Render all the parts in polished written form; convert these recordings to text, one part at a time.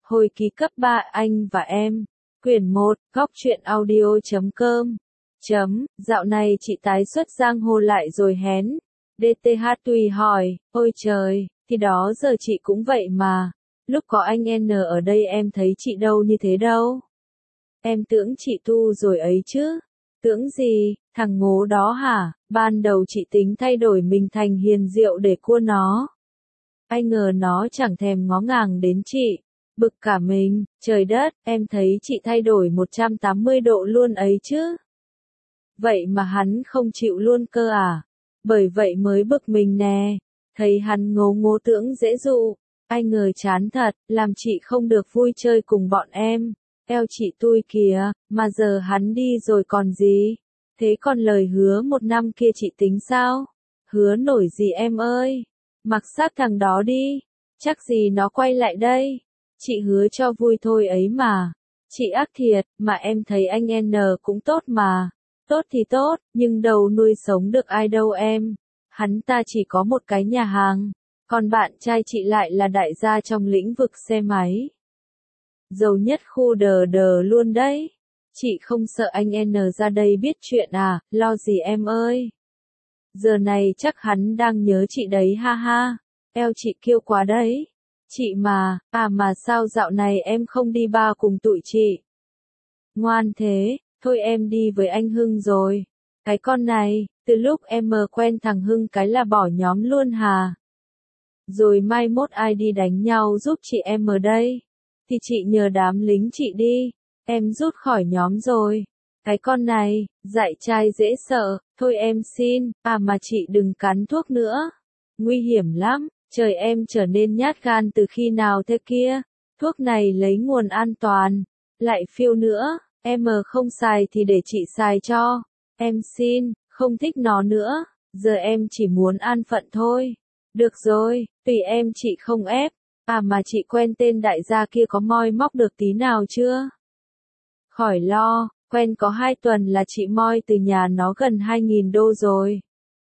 Hồi ký cấp 3 anh và em. Quyển 1, góc truyện audio.com. Dạo này chị tái xuất giang hồ lại rồi hén. DTH tùy hỏi, ôi trời, thì đó giờ chị cũng vậy mà. Lúc có anh N ở đây em thấy chị đâu như thế đâu. Em tưởng chị tu rồi ấy chứ. Tưởng gì, thằng ngố đó hả? Ban đầu chị tính thay đổi mình thành hiền diệu để cua nó. Ai ngờ nó chẳng thèm ngó ngàng đến chị. Bực cả mình, trời đất, em thấy chị thay đổi 180 độ luôn ấy chứ. Vậy mà hắn không chịu luôn cơ à? Bởi vậy mới bực mình nè. Thấy hắn ngố ngố tưởng dễ dụ. Ai ngờ chán thật, làm chị không được vui chơi cùng bọn em. Eo chị tui kìa, mà giờ hắn đi rồi còn gì? Thế còn lời hứa 1 năm kia chị tính sao? Hứa nổi gì em ơi? Mặc xác thằng đó đi. Chắc gì nó quay lại đây. Chị hứa cho vui thôi ấy mà. Chị ác thiệt, mà em thấy anh N cũng tốt mà. Tốt thì tốt, nhưng đâu nuôi sống được ai đâu em. Hắn ta chỉ có một cái nhà hàng. Còn bạn trai chị lại là đại gia trong lĩnh vực xe máy. Giàu nhất khu đờ đờ luôn đấy. Chị không sợ anh N ra đây biết chuyện à, lo gì em ơi. Giờ này chắc hắn đang nhớ chị đấy ha ha. Eo chị kêu quá đấy. Chị mà, mà sao dạo này em không đi bar cùng tụi chị? Ngoan thế, thôi em đi với anh Hưng rồi. Cái con này, từ lúc em quen thằng Hưng cái là bỏ nhóm luôn hà. Rồi mai mốt ai đi đánh nhau giúp chị em ở đây. Thì chị nhờ đám lính chị đi. Em rút khỏi nhóm rồi. Cái con này, dạy trai dễ sợ. Thôi em xin, mà chị đừng cắn thuốc nữa. Nguy hiểm lắm. Trời em trở nên nhát gan từ khi nào thế kia. Thuốc này lấy nguồn an toàn. Lại phiêu nữa. Em không xài thì để chị xài cho. Em xin, không thích nó nữa. Giờ em chỉ muốn an phận thôi. Được rồi, tùy em chị không ép. Mà chị quen tên đại gia kia có moi móc được tí nào chưa? Khỏi lo, quen có 2 tuần là chị moi từ nhà nó gần 2.000 đô rồi.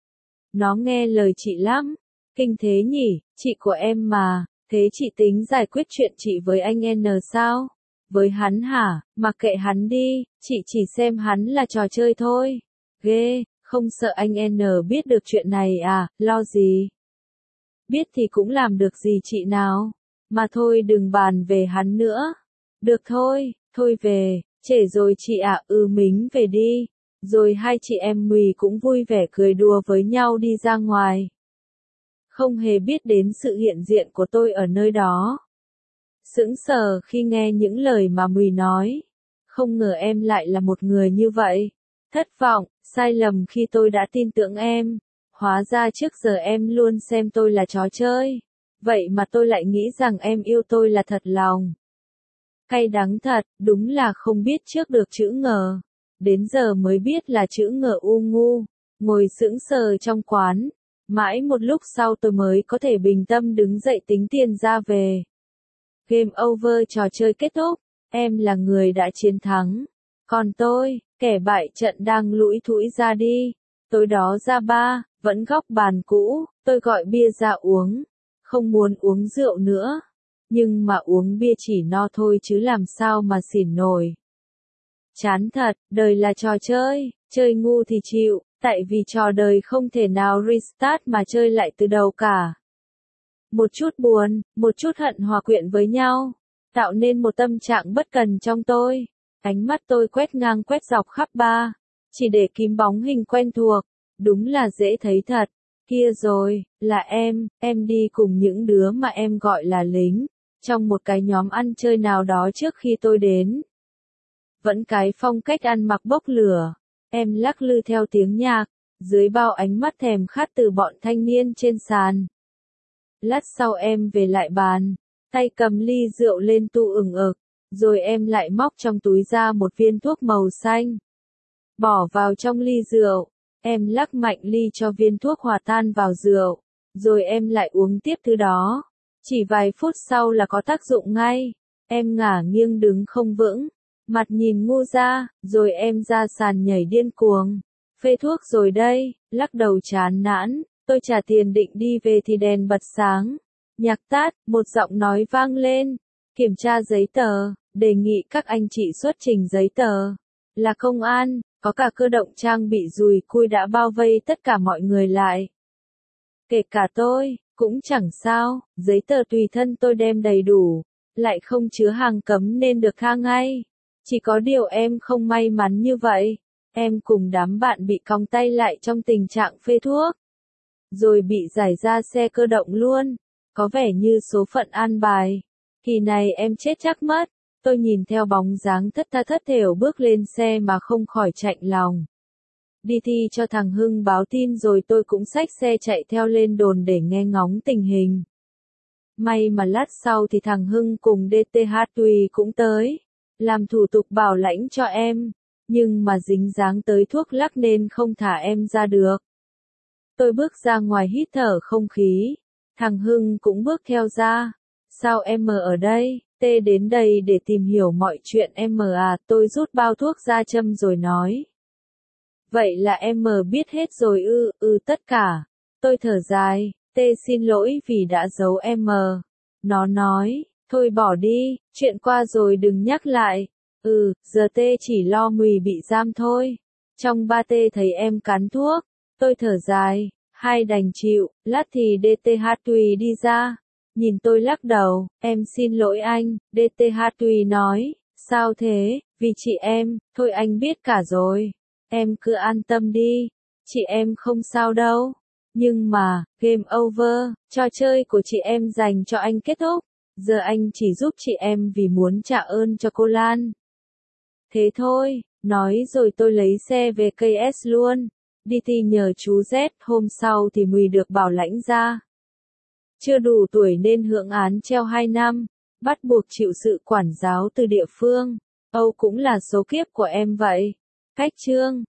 Nó nghe lời chị lắm. Kinh thế nhỉ, chị của em mà. Thế chị tính giải quyết chuyện chị với anh N sao? Với hắn hả? Mặc kệ hắn đi, chị chỉ xem hắn là trò chơi thôi. Ghê, không sợ anh N biết được chuyện này à, lo gì? Biết thì cũng làm được gì chị nào. Mà thôi đừng bàn về hắn nữa. Được thôi, thôi về, trễ rồi chị ạ. Mình về đi. Rồi hai chị em Mùi cũng vui vẻ cười đùa với nhau đi ra ngoài. Không hề biết đến sự hiện diện của tôi ở nơi đó. Sững sờ khi nghe những lời mà Mùi nói. Không ngờ em lại là một người như vậy. Thất vọng, sai lầm khi tôi đã tin tưởng em. Hóa ra trước giờ em luôn xem tôi là trò chơi. Vậy mà tôi lại nghĩ rằng em yêu tôi là thật lòng. Cay đắng thật, đúng là không biết trước được chữ ngờ. Đến giờ mới biết là chữ ngờ u ngu. Ngồi sững sờ trong quán. Mãi một lúc sau tôi mới có thể bình tâm đứng dậy tính tiền ra về. Game over, trò chơi kết thúc. Em là người đã chiến thắng. Còn tôi, kẻ bại trận đang lủi thủi ra đi. Tối đó ra bar, vẫn góc bàn cũ, tôi gọi bia ra uống. Không muốn uống rượu nữa. Nhưng mà uống bia chỉ no thôi chứ làm sao mà xỉn nổi. Chán thật, đời là trò chơi, chơi ngu thì chịu, tại vì trò đời không thể nào restart mà chơi lại từ đầu cả. Một chút buồn, một chút hận hòa quyện với nhau, tạo nên một tâm trạng bất cần trong tôi. Ánh mắt tôi quét ngang quét dọc khắp bar, chỉ để kiếm bóng hình quen thuộc, đúng là dễ thấy thật. Kia rồi, là em đi cùng những đứa mà em gọi là lính, trong một cái nhóm ăn chơi nào đó trước khi tôi đến. Vẫn cái phong cách ăn mặc bốc lửa, em lắc lư theo tiếng nhạc, dưới bao ánh mắt thèm khát từ bọn thanh niên trên sàn. Lát sau em về lại bàn, tay cầm ly rượu lên tu ửng ực, rồi em lại móc trong túi ra một viên thuốc màu xanh. Bỏ vào trong ly rượu, em lắc mạnh ly cho viên thuốc hòa tan vào rượu, rồi em lại uống tiếp thứ đó. Chỉ vài phút sau là có tác dụng ngay, em ngả nghiêng đứng không vững, mặt nhìn ngu ra, rồi em ra sàn nhảy điên cuồng. Phê thuốc rồi đây, lắc đầu chán nản, tôi trả tiền định đi về thì đèn bật sáng. Nhạc tắt, một giọng nói vang lên. Kiểm tra giấy tờ, đề nghị các anh chị xuất trình giấy tờ. Là công an, có cả cơ động trang bị dùi cui đã bao vây tất cả mọi người lại. Kể cả tôi, cũng chẳng sao, giấy tờ tùy thân tôi đem đầy đủ, lại không chứa hàng cấm nên được tha ngay. Chỉ có điều em không may mắn như vậy. Em cùng đám bạn bị còng tay lại trong tình trạng phê thuốc. Rồi bị giải ra xe cơ động luôn. Có vẻ như số phận an bài. Kỳ này em chết chắc mất. Tôi nhìn theo bóng dáng thất tha thất thểu bước lên xe mà không khỏi chạnh lòng. Đi thi cho thằng Hưng báo tin rồi tôi cũng xách xe chạy theo lên đồn để nghe ngóng tình hình. May mà lát sau thì thằng Hưng cùng DTH Tùy cũng tới. Làm thủ tục bảo lãnh cho em. Nhưng mà dính dáng tới thuốc lắc nên không thả em ra được. Tôi bước ra ngoài hít thở không khí. Thằng Hưng cũng bước theo ra. Sao em ở đây? Tê đến đây để tìm hiểu mọi chuyện em à? Tôi rút bao thuốc ra châm rồi nói. Vậy là em biết hết rồi tất cả. Tôi thở dài. Tê xin lỗi vì đã giấu em. Nó nói, thôi bỏ đi, chuyện qua rồi đừng nhắc lại. Giờ Tê chỉ lo Mùi bị giam thôi. Trong ba Tê thấy em cắn thuốc. Tôi thở dài, hai đành chịu, lát thì DTH Tùy đi ra. Nhìn tôi lắc đầu, em xin lỗi anh, DTH Tùy nói, sao thế, vì chị em, thôi anh biết cả rồi. Em cứ an tâm đi, chị em không sao đâu. Nhưng mà, game over, trò chơi của chị em dành cho anh kết thúc. Giờ anh chỉ giúp chị em vì muốn trả ơn cho cô Lan. Thế thôi, nói rồi tôi lấy xe về KS luôn. Đi thi nhờ chú Z, hôm sau thì Mùi được bảo lãnh ra. Chưa đủ tuổi nên hưởng án treo 2 năm, bắt buộc chịu sự quản giáo từ địa phương. Âu cũng là số kiếp của em vậy. Cách chương